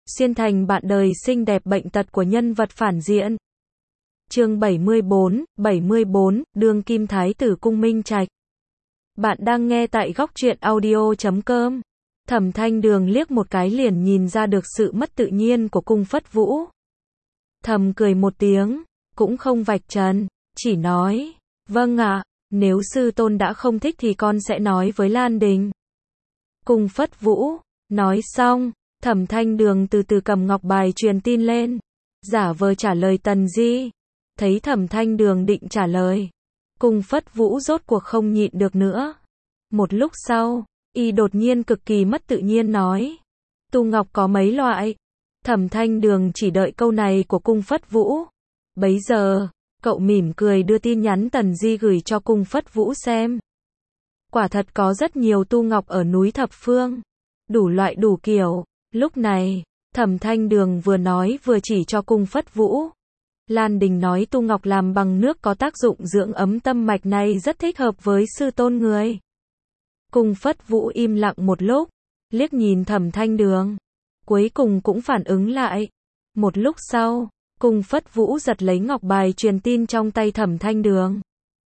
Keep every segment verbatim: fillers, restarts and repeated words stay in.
xuyên thành bạn đời xinh đẹp bệnh tật của nhân vật phản diện. Chương bảy mươi bốn, bảy mươi bốn, đương kim thái tử cung Minh Trạch. Bạn đang nghe tại góc truyện audio chấm com. Thẩm Thanh Đường liếc một cái liền nhìn ra được sự mất tự nhiên của cung Phất Vũ. Thầm cười một tiếng, cũng không vạch trần, chỉ nói, vâng ạ, nếu sư tôn đã không thích thì con sẽ nói với Lan Đình. Cung Phất Vũ, nói xong, Thẩm Thanh Đường từ từ cầm ngọc bài truyền tin lên, giả vờ trả lời Tần Di. Thấy Thẩm Thanh Đường định trả lời, Cung Phất Vũ rốt cuộc không nhịn được nữa. Một lúc sau, y đột nhiên cực kỳ mất tự nhiên nói, tu ngọc có mấy loại? Thẩm Thanh Đường chỉ đợi câu này của Cung Phất Vũ. Bấy giờ, cậu mỉm cười đưa tin nhắn Tần Di gửi cho Cung Phất Vũ xem. Quả thật có rất nhiều tu ngọc ở núi Thập Phương, đủ loại đủ kiểu. Lúc này, Thẩm Thanh Đường vừa nói vừa chỉ cho Cung Phất Vũ. Lan Đình nói tu ngọc làm bằng nước có tác dụng dưỡng ấm tâm mạch này rất thích hợp với sư tôn người. Cung Phất Vũ im lặng một lúc, liếc nhìn Thẩm Thanh Đường, cuối cùng cũng phản ứng lại. Một lúc sau, Cung Phất Vũ giật lấy ngọc bài truyền tin trong tay Thẩm Thanh Đường.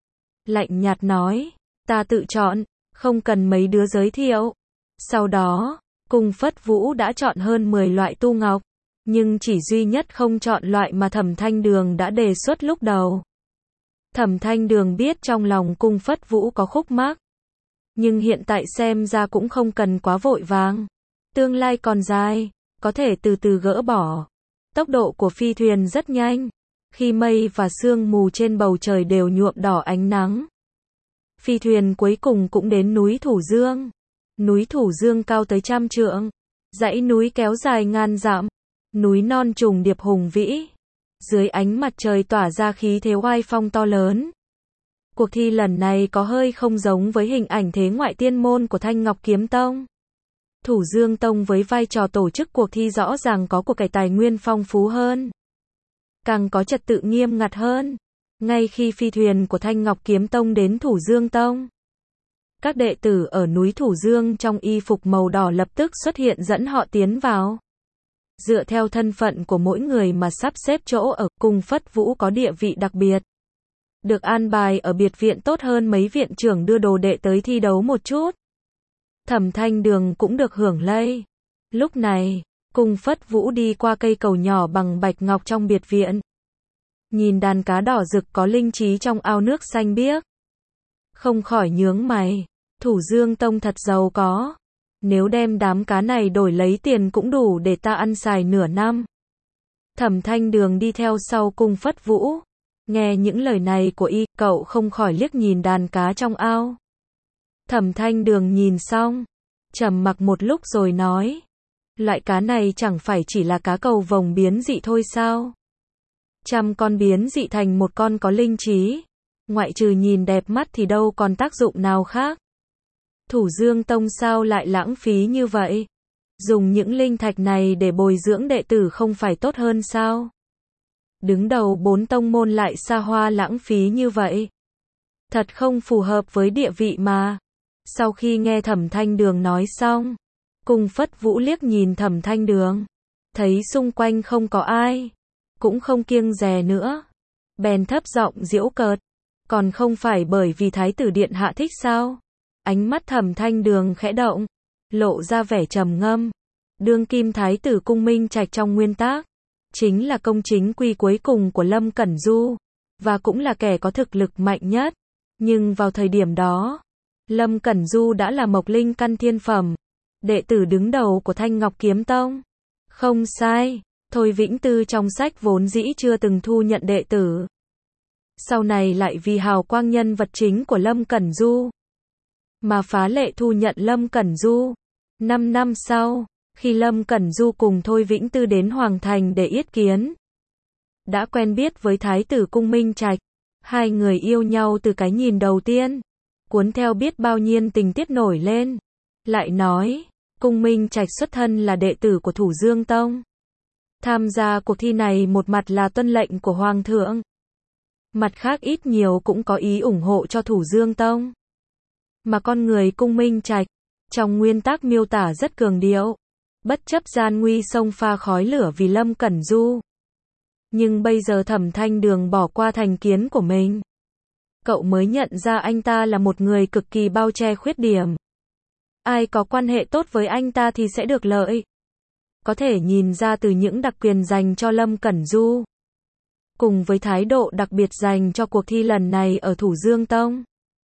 Lạnh nhạt nói, ta tự chọn, không cần mấy đứa giới thiệu. Sau đó, Cung Phất Vũ đã chọn hơn mười loại tu ngọc, nhưng chỉ duy nhất không chọn loại mà Thẩm Thanh Đường đã đề xuất lúc đầu. Thẩm Thanh Đường biết trong lòng Cung Phất Vũ có khúc mắc, nhưng hiện tại xem ra cũng không cần quá vội vàng. Tương lai còn dài, có thể từ từ gỡ bỏ. Tốc độ của phi thuyền rất nhanh, khi mây và sương mù trên bầu trời đều nhuộm đỏ ánh nắng. Phi thuyền cuối cùng cũng đến núi Thủ Dương. Núi Thủ Dương cao tới trăm trượng, dãy núi kéo dài ngàn dặm, núi non trùng điệp hùng vĩ, dưới ánh mặt trời tỏa ra khí thế oai phong to lớn. Cuộc thi lần này có hơi không giống với hình ảnh thế ngoại tiên môn của Thanh Ngọc Kiếm Tông. Thủ Dương Tông với vai trò tổ chức cuộc thi rõ ràng có của cải tài nguyên phong phú hơn, càng có trật tự nghiêm ngặt hơn. Ngay khi phi thuyền của Thanh Ngọc Kiếm Tông đến Thủ Dương Tông, các đệ tử ở núi Thủ Dương trong y phục màu đỏ lập tức xuất hiện dẫn họ tiến vào. Dựa theo thân phận của mỗi người mà sắp xếp chỗ ở. Cung Phất Vũ có địa vị đặc biệt, được an bài ở biệt viện tốt hơn mấy viện trưởng đưa đồ đệ tới thi đấu một chút. Thẩm Thanh Đường cũng được hưởng lây. Lúc này, Cung Phất Vũ đi qua cây cầu nhỏ bằng bạch ngọc trong biệt viện, nhìn đàn cá đỏ rực có linh trí trong ao nước xanh biếc, không khỏi nhướng mày. Thủ Dương Tông thật giàu có, nếu đem đám cá này đổi lấy tiền cũng đủ để ta ăn xài nửa năm. Thẩm Thanh Đường đi theo sau Cung Phất Vũ, nghe những lời này của y, cậu không khỏi liếc nhìn đàn cá trong ao. Thẩm Thanh Đường nhìn xong, trầm mặc một lúc rồi nói, loại cá này chẳng phải chỉ là cá cầu vồng biến dị thôi sao? Trăm con biến dị thành một con có linh trí, ngoại trừ nhìn đẹp mắt thì đâu còn tác dụng nào khác. Thủ Dương Tông sao lại lãng phí như vậy? Dùng những linh thạch này để bồi dưỡng đệ tử không phải tốt hơn sao? Đứng đầu bốn tông môn lại xa hoa lãng phí như vậy, thật không phù hợp với địa vị mà. Sau khi nghe Thẩm Thanh Đường nói xong, Cung Phất Vũ liếc nhìn Thẩm Thanh Đường, thấy xung quanh không có ai, cũng không kiêng dè nữa, bèn thấp giọng giễu cợt, còn không phải bởi vì Thái tử điện hạ thích sao? Ánh mắt Thẩm Thanh Đường khẽ động, lộ ra vẻ trầm ngâm. Đương kim thái tử cung Minh Trạch trong nguyên tắc, chính là công chính quy cuối cùng của Lâm Cẩn Du, và cũng là kẻ có thực lực mạnh nhất. Nhưng vào thời điểm đó, Lâm Cẩn Du đã là Mộc Linh căn thiên phẩm, đệ tử đứng đầu của Thanh Ngọc Kiếm Tông. Không sai, Thôi Vĩnh Tư trong sách vốn dĩ chưa từng thu nhận đệ tử, sau này lại vì hào quang nhân vật chính của Lâm Cẩn Du mà phá lệ thu nhận Lâm Cẩn Du. Năm năm sau, khi Lâm Cẩn Du cùng Thôi Vĩnh Tư đến Hoàng Thành để yết kiến, đã quen biết với Thái tử cung Minh Trạch, hai người yêu nhau từ cái nhìn đầu tiên, cuốn theo biết bao nhiêu tình tiết nổi lên. Lại nói, cung Minh Trạch xuất thân là đệ tử của Thủ Dương Tông, tham gia cuộc thi này một mặt là tuân lệnh của Hoàng thượng, mặt khác ít nhiều cũng có ý ủng hộ cho Thủ Dương Tông. Mà con người cung Minh Trạch, trong nguyên tắc miêu tả rất cường điệu, bất chấp gian nguy xông pha khói lửa vì Lâm Cẩn Du. Nhưng bây giờ Thẩm Thanh Đường bỏ qua thành kiến của mình. Cậu mới nhận ra anh ta là một người cực kỳ bao che khuyết điểm. Ai có quan hệ tốt với anh ta thì sẽ được lợi. Có thể nhìn ra từ những đặc quyền dành cho Lâm Cẩn Du. Cùng với thái độ đặc biệt dành cho cuộc thi lần này ở Thủ Dương Tông.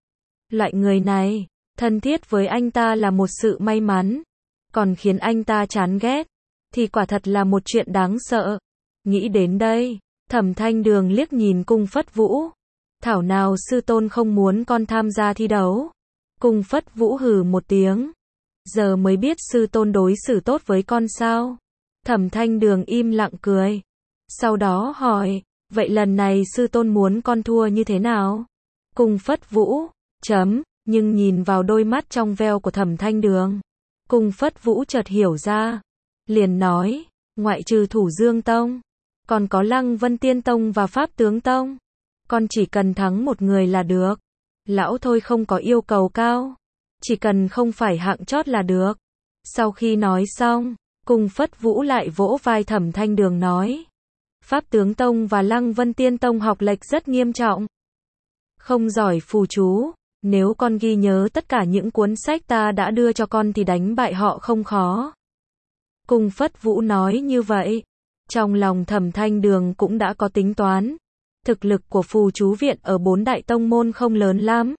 Loại người này, thân thiết với anh ta là một sự may mắn. Còn khiến anh ta chán ghét, thì quả thật là một chuyện đáng sợ. Nghĩ đến đây, Thẩm Thanh Đường liếc nhìn Cung Phất Vũ. Thảo nào sư tôn không muốn con tham gia thi đấu. Cung Phất Vũ hừ một tiếng. Giờ mới biết sư tôn đối xử tốt với con sao? Thẩm Thanh Đường im lặng cười. Sau đó hỏi, vậy lần này sư tôn muốn con thua như thế nào? Cung Phất Vũ, chấm, nhưng nhìn vào đôi mắt trong veo của Thẩm Thanh Đường. Cung Phất Vũ chợt hiểu ra. Liền nói, ngoại trừ Thủ Dương Tông, còn có Lăng Vân Tiên Tông và Pháp Tướng Tông. Con chỉ cần thắng một người là được. Lão thôi không có yêu cầu cao. Chỉ cần không phải hạng chót là được. Sau khi nói xong, Cung Phất Vũ lại vỗ vai Thẩm Thanh Đường nói. Pháp Tướng Tông và Lăng Vân Tiên Tông học lệch rất nghiêm trọng. Không giỏi phù chú. Nếu con ghi nhớ tất cả những cuốn sách ta đã đưa cho con thì đánh bại họ không khó. Cung Phất Vũ nói như vậy. Trong lòng Thẩm Thanh Đường cũng đã có tính toán. Thực lực của phù chú viện ở bốn đại tông môn không lớn lắm.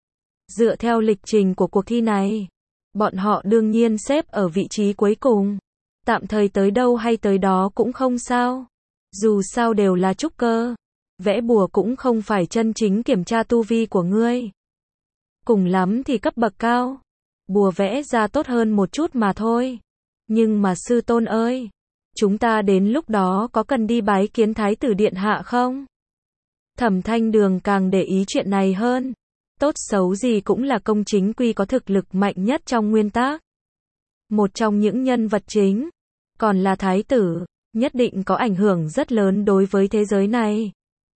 Dựa theo lịch trình của cuộc thi này, bọn họ đương nhiên xếp ở vị trí cuối cùng. Tạm thời tới đâu hay tới đó cũng không sao. Dù sao đều là trúc cơ. Vẽ bùa cũng không phải chân chính kiểm tra tu vi của ngươi. Cùng lắm thì cấp bậc cao. Bùa vẽ ra tốt hơn một chút mà thôi. Nhưng mà sư tôn ơi, chúng ta đến lúc đó có cần đi bái kiến Thái tử điện hạ không? Thẩm Thanh Đường càng để ý chuyện này hơn. Tốt xấu gì cũng là công chính quy có thực lực mạnh nhất trong nguyên tác. Một trong những nhân vật chính. Còn là thái tử, nhất định có ảnh hưởng rất lớn đối với thế giới này.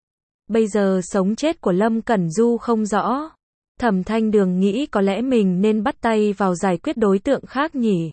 Bây giờ sống chết của Lâm Cẩn Du không rõ. Thẩm Thanh Đường nghĩ có lẽ mình nên bắt tay vào giải quyết đối tượng khác nhỉ.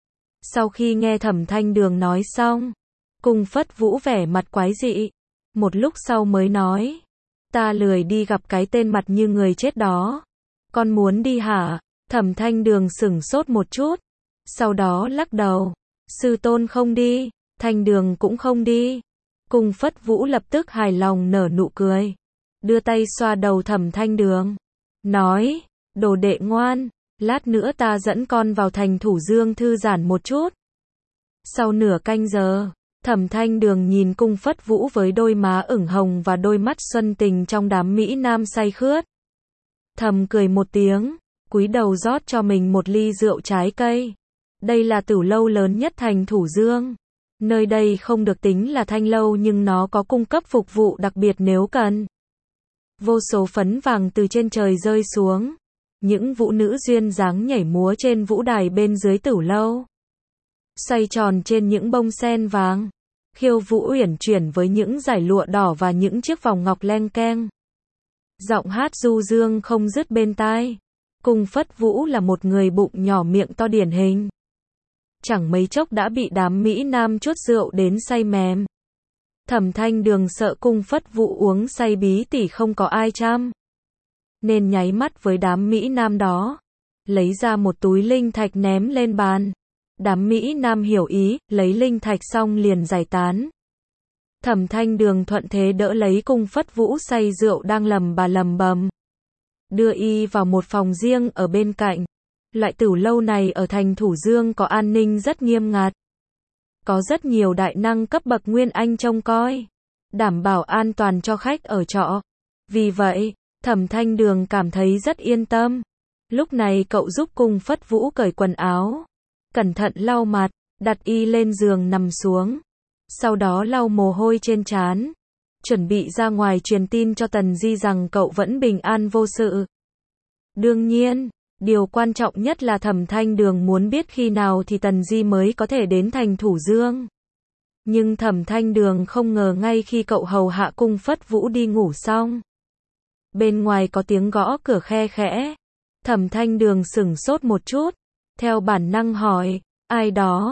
Sau khi nghe Thẩm Thanh Đường nói xong, Cung Phất Vũ vẻ mặt quái dị. Một lúc sau mới nói. Ta lười đi gặp cái tên mặt như người chết đó. Con muốn đi hả? Thẩm Thanh Đường sửng sốt một chút. Sau đó lắc đầu. Sư tôn không đi. Thanh Đường cũng không đi. Cung Phất Vũ lập tức hài lòng nở nụ cười. Đưa tay xoa đầu Thẩm Thanh Đường. Nói. Đồ đệ ngoan. Lát nữa ta dẫn con vào thành Thủ Dương thư giãn một chút. Sau nửa canh giờ, Thẩm Thanh Đường nhìn Cung Phất Vũ với đôi má ửng hồng và đôi mắt xuân tình trong đám mỹ nam say khướt. Thầm cười một tiếng, cúi đầu rót cho mình một ly rượu trái cây. Đây là tửu lâu lớn nhất thành Thủ Dương. Nơi đây không được tính là thanh lâu nhưng nó có cung cấp phục vụ đặc biệt nếu cần. Vô số phấn vàng từ trên trời rơi xuống. Những vũ nữ duyên dáng nhảy múa trên vũ đài bên dưới tửu lâu. Xoay tròn trên những bông sen vàng. Khiêu vũ uyển chuyển với những dải lụa đỏ và những chiếc vòng ngọc leng keng. Giọng hát du dương không dứt bên tai. Cung Phất Vũ là một người bụng nhỏ miệng to điển hình. Chẳng mấy chốc đã bị đám mỹ nam chuốt rượu đến say mềm. Thẩm Thanh Đường sợ Cung Phất Vũ uống say bí tỉ không có ai chăm. Nên nháy mắt với đám mỹ nam đó. Lấy ra một túi linh thạch ném lên bàn. Đám mỹ nam hiểu ý, lấy linh thạch xong liền giải tán. Thẩm Thanh Đường thuận thế đỡ lấy Cung Phất Vũ say rượu đang lầm bà lầm bầm. Đưa y vào một phòng riêng ở bên cạnh. Loại tửu lâu này ở thành Thủ Dương có an ninh rất nghiêm ngặt. Có rất nhiều đại năng cấp bậc Nguyên Anh trông coi. Đảm bảo an toàn cho khách ở trọ. Vì vậy, Thẩm Thanh Đường cảm thấy rất yên tâm. Lúc này cậu giúp Cung Phất Vũ cởi quần áo. Cẩn thận lau mặt, đặt y lên giường nằm xuống. Sau đó lau mồ hôi trên trán. Chuẩn bị ra ngoài truyền tin cho Tần Di rằng cậu vẫn bình an vô sự. Đương nhiên, điều quan trọng nhất là Thẩm Thanh Đường muốn biết khi nào thì Tần Di mới có thể đến thành Thủ Dương. Nhưng Thẩm Thanh Đường không ngờ ngay khi cậu hầu hạ Cung Phất Vũ đi ngủ xong. Bên ngoài có tiếng gõ cửa khe khẽ. Thẩm Thanh Đường sửng sốt một chút. Theo bản năng hỏi, ai đó?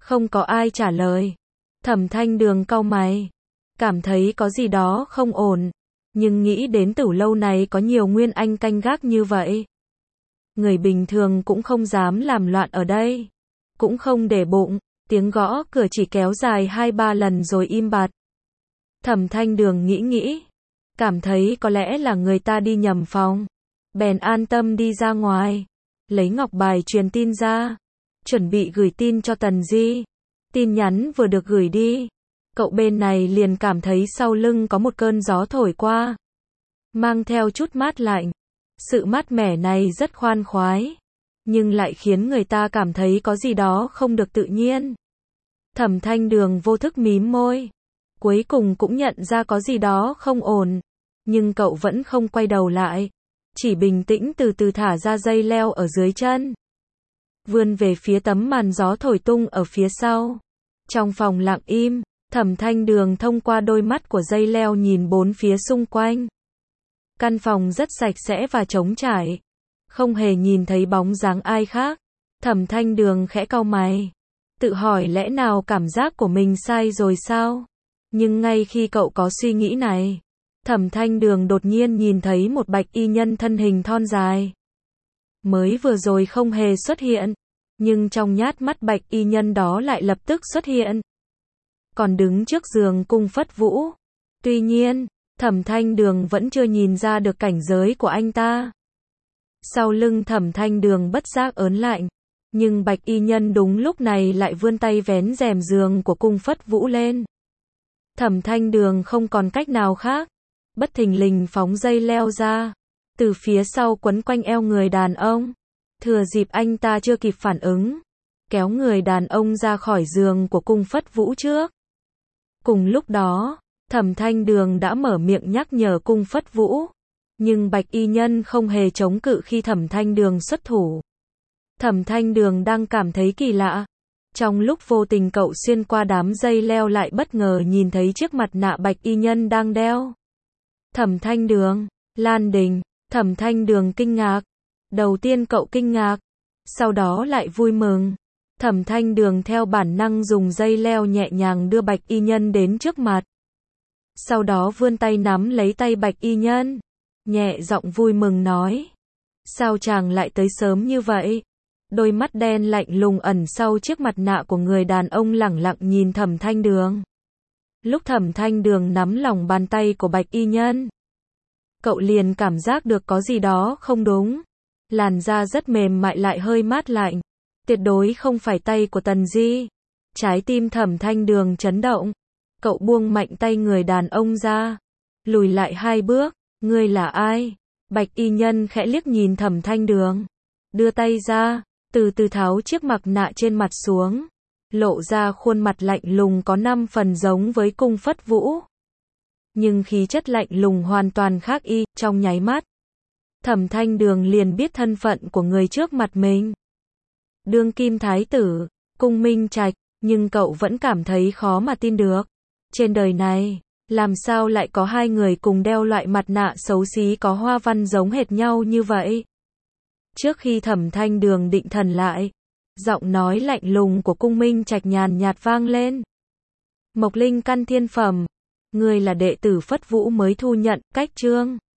Không có ai trả lời. Thẩm Thanh Đường cau mày, cảm thấy có gì đó không ổn, nhưng nghĩ đến Tử Lâu này có nhiều nguyên anh canh gác như vậy. Người bình thường cũng không dám làm loạn ở đây. Cũng không để bụng, tiếng gõ cửa chỉ kéo dài hai ba lần rồi im bặt. Thẩm Thanh Đường nghĩ nghĩ, cảm thấy có lẽ là người ta đi nhầm phòng. Bèn an tâm đi ra ngoài, lấy ngọc bài truyền tin ra, chuẩn bị gửi tin cho Tần Di. Tin nhắn vừa được gửi đi, cậu bên này liền cảm thấy sau lưng có một cơn gió thổi qua, mang theo chút mát lạnh. Sự mát mẻ này rất khoan khoái, nhưng lại khiến người ta cảm thấy có gì đó không được tự nhiên. Thẩm Thanh Đường vô thức mím môi, cuối cùng cũng nhận ra có gì đó không ổn, nhưng cậu vẫn không quay đầu lại, chỉ bình tĩnh từ từ thả ra dây leo ở dưới chân, vươn về phía tấm màn gió thổi tung ở phía sau. Trong phòng lặng im, Thẩm Thanh Đường thông qua đôi mắt của dây leo nhìn bốn phía xung quanh. Căn phòng rất sạch sẽ và trống trải, không hề nhìn thấy bóng dáng ai khác. Thẩm Thanh Đường khẽ cau mày, tự hỏi lẽ nào cảm giác của mình sai rồi sao? Nhưng ngay khi cậu có suy nghĩ này, Thẩm Thanh Đường đột nhiên nhìn thấy một bạch y nhân thân hình thon dài. Mới vừa rồi không hề xuất hiện, nhưng trong nhát mắt bạch y nhân đó lại lập tức xuất hiện. Còn đứng trước giường Cung Phất Vũ. Tuy nhiên, Thẩm Thanh Đường vẫn chưa nhìn ra được cảnh giới của anh ta. Sau lưng Thẩm Thanh Đường bất giác ớn lạnh, nhưng bạch y nhân đúng lúc này lại vươn tay vén rèm giường của Cung Phất Vũ lên. Thẩm Thanh Đường không còn cách nào khác, bất thình lình phóng dây leo ra, từ phía sau quấn quanh eo người đàn ông. Thừa dịp anh ta chưa kịp phản ứng, kéo người đàn ông ra khỏi giường của Cung Phất Vũ trước. Cùng lúc đó, Thẩm Thanh Đường đã mở miệng nhắc nhở Cung Phất Vũ, nhưng bạch y nhân không hề chống cự khi Thẩm Thanh Đường xuất thủ. Thẩm Thanh Đường đang cảm thấy kỳ lạ. Trong lúc vô tình cậu xuyên qua đám dây leo lại bất ngờ nhìn thấy chiếc mặt nạ bạch y nhân đang đeo. Thẩm Thanh Đường, Lan Đình. Thẩm Thanh Đường kinh ngạc. Đầu tiên cậu kinh ngạc, sau đó lại vui mừng. Thẩm Thanh Đường theo bản năng dùng dây leo nhẹ nhàng đưa bạch y nhân đến trước mặt. Sau đó vươn tay nắm lấy tay bạch y nhân, nhẹ giọng vui mừng nói: sao chàng lại tới sớm như vậy? Đôi mắt đen lạnh lùng ẩn sau chiếc mặt nạ của người đàn ông lẳng lặng nhìn Thẩm Thanh Đường. Lúc Thẩm Thanh Đường nắm lòng bàn tay của bạch y nhân, cậu liền cảm giác được có gì đó không đúng. Làn da rất mềm mại lại hơi mát lạnh, tuyệt đối không phải tay của Tần Di. Trái tim Thẩm Thanh Đường chấn động, cậu buông mạnh tay người đàn ông ra, lùi lại hai bước. Ngươi là ai? Bạch y nhân khẽ liếc nhìn Thẩm Thanh Đường, đưa tay ra, từ từ tháo chiếc mặt nạ trên mặt xuống, lộ ra khuôn mặt lạnh lùng có năm phần giống với Cung Phất Vũ. Nhưng khí chất lạnh lùng hoàn toàn khác y. Trong nháy mắt, Thẩm Thanh Đường liền biết thân phận của người trước mặt mình. Đương kim thái tử, Cung Minh Trạch, nhưng cậu vẫn cảm thấy khó mà tin được. Trên đời này, làm sao lại có hai người cùng đeo loại mặt nạ xấu xí có hoa văn giống hệt nhau như vậy? Trước khi Thẩm Thanh Đường định thần lại, giọng nói lạnh lùng của Cung Minh Trạch nhàn nhạt vang lên. Mộc linh căn thiên phẩm, ngươi là đệ tử Phất Vũ mới thu nhận, cách chương.